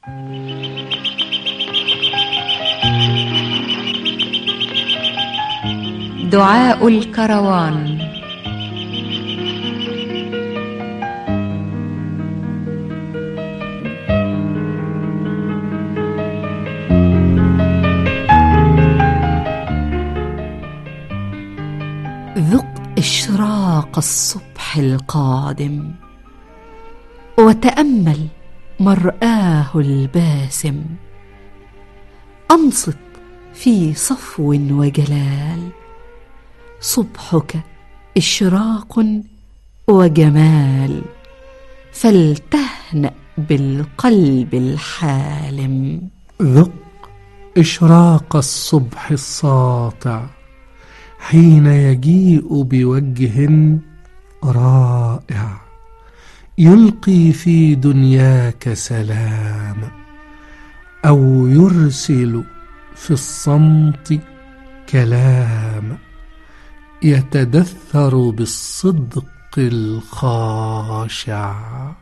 دعاء الكروان. ذق إشراق الصبح القادم، وتأمل مرآه الباسم. أنصت في صفو وجلال، صبحك إشراق وجمال، فلتهنأ بالقلب الحالم. ذق إشراق الصبح الساطع، حين يجيء بوجه رائع، يلقي في دنياك سلام، أو يرسل في الصمت كلام، يتدثر بالصدق الخاشع.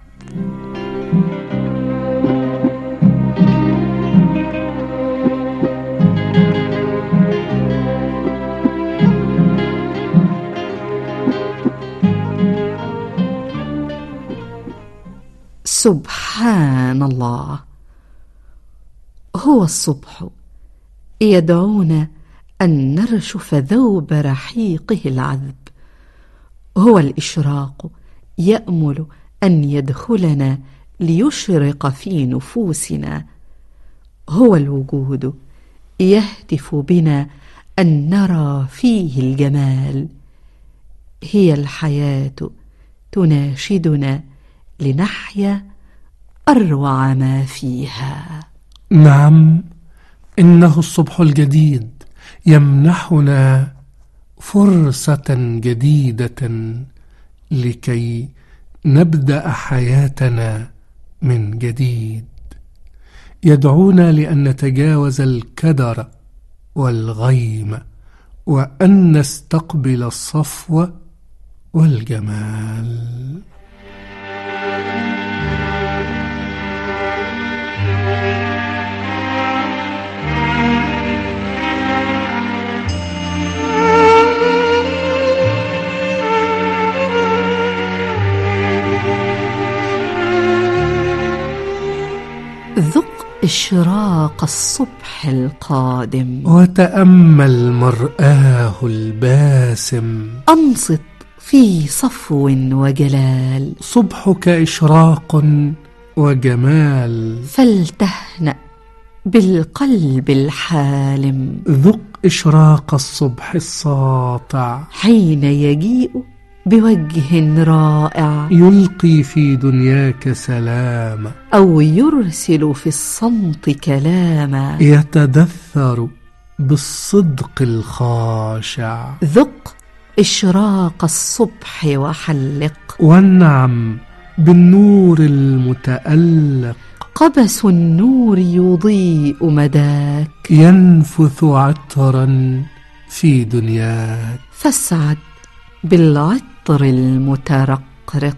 سبحان الله، هو الصبح يدعونا أن نرشف ذوب رحيقه العذب، هو الإشراق يأمل أن يدخلنا ليشرق في نفوسنا، هو الوجود يهتف بنا أن نرى فيه الجمال، هي الحياة تناشدنا لنحيا أروع ما فيها. نعم، إنه الصبح الجديد يمنحنا فرصة جديدة لكي نبدأ حياتنا من جديد، يدعونا لأن نتجاوز الكدر والغيم، وأن نستقبل الصفو والجمال. ذق إشراق الصبح القادم، وتأمل مرآه الباسم. أنصت في صفو وجلال، صبحك إشراق وجمال، فلتهنأ بالقلب الحالم. ذق إشراق الصبح الساطع، حين يجيء بوجه رائع، يلقي في دنياك سلام، أو يرسل في الصمت كلاما، يتدثر بالصدق الخاشع. ذق إشراق الصبح وحلق، والنعم بالنور المتألق، قبس النور يضيء مداك، ينفث عطرا في دنياك، فاسعد بالعطر المترقرق.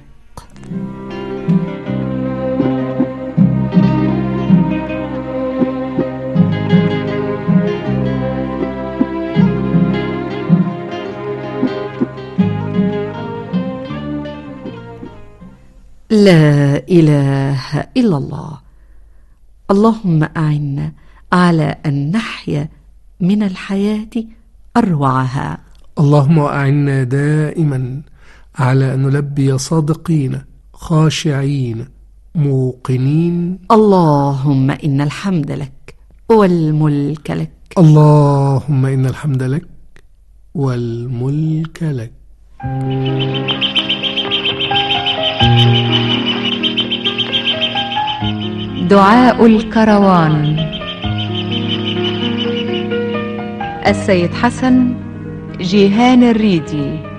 لا إله إلا الله. اللهم أعنا على أن نحيا من الحياة أروعها. اللهم أعنا دائما على أن نلبي صادقين خاشعين موقنين. اللهم إن الحمد لك والملك لك. اللهم إن الحمد لك والملك لك. دعاء الكروان. السيد حسن جيهان الريدي.